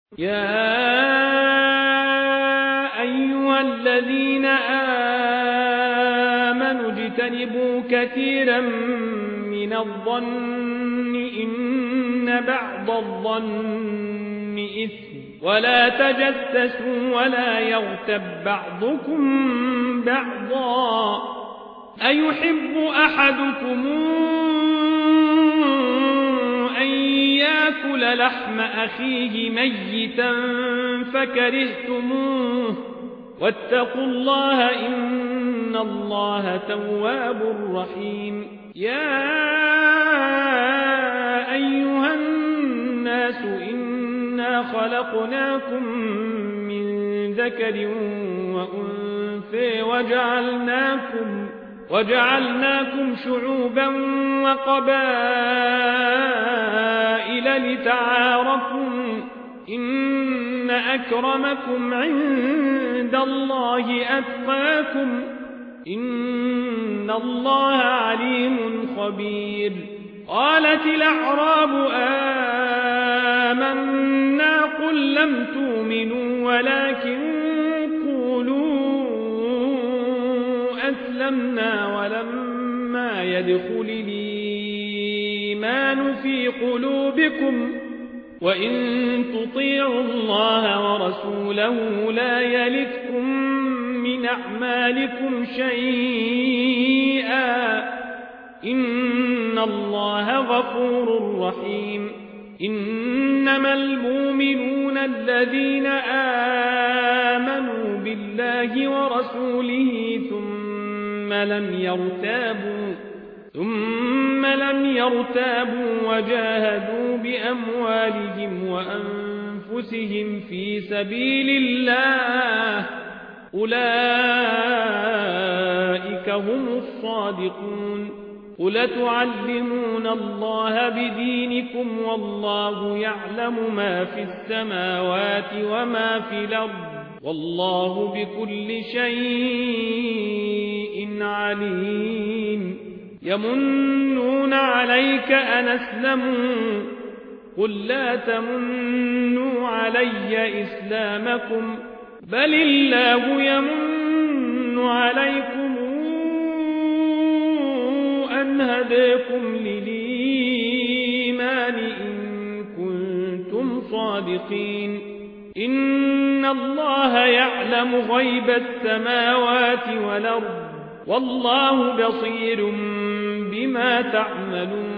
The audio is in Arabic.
يا أيها الذين آمنوا اجتنبوا كثيرا من الظن إن بعض الظن إثم ولا تجسسوا ولا يغتب بعضكم بعضا أيحب أحدكم أن يأكل لحم أخيه ميتا فكرهتموه واتقوا الله إن الله تواب رحيم يا أيها الناس إنا خلقناكم من ذكر وأنثى وجعلناكم شعوبا وقبائل لتعارفوا إن أكرمكم عند الله أتقاكم إن الله عليم خبير قالت الأعراب آمنا قل لم تؤمنوا ولكن قولوا أسلمنا ولما يدخل الإيمان في قلوبكم وإن تطيعوا الله ورسوله لا يلتكم من أعمالكم شيئا إن الله غفور رحيم إنما المؤمنون الذين آمنوا بالله ورسوله ثم لم يرتابوا وجاهدوا بأموالهم وأنفسهم في سبيل الله أولئك هم الصادقون قل تعلمون الله بدينكم والله يعلم ما في السماوات وما في الأرض والله بكل شيء عليم يمنون عليك أن أسلموا قل لا تمنوا علي إسلامكم بل الله يمن عليكم أن هداكم للإيمان إن كنتم صادقين إن الله يعلم غيب السماوات والأرض والله بصير بما تعملون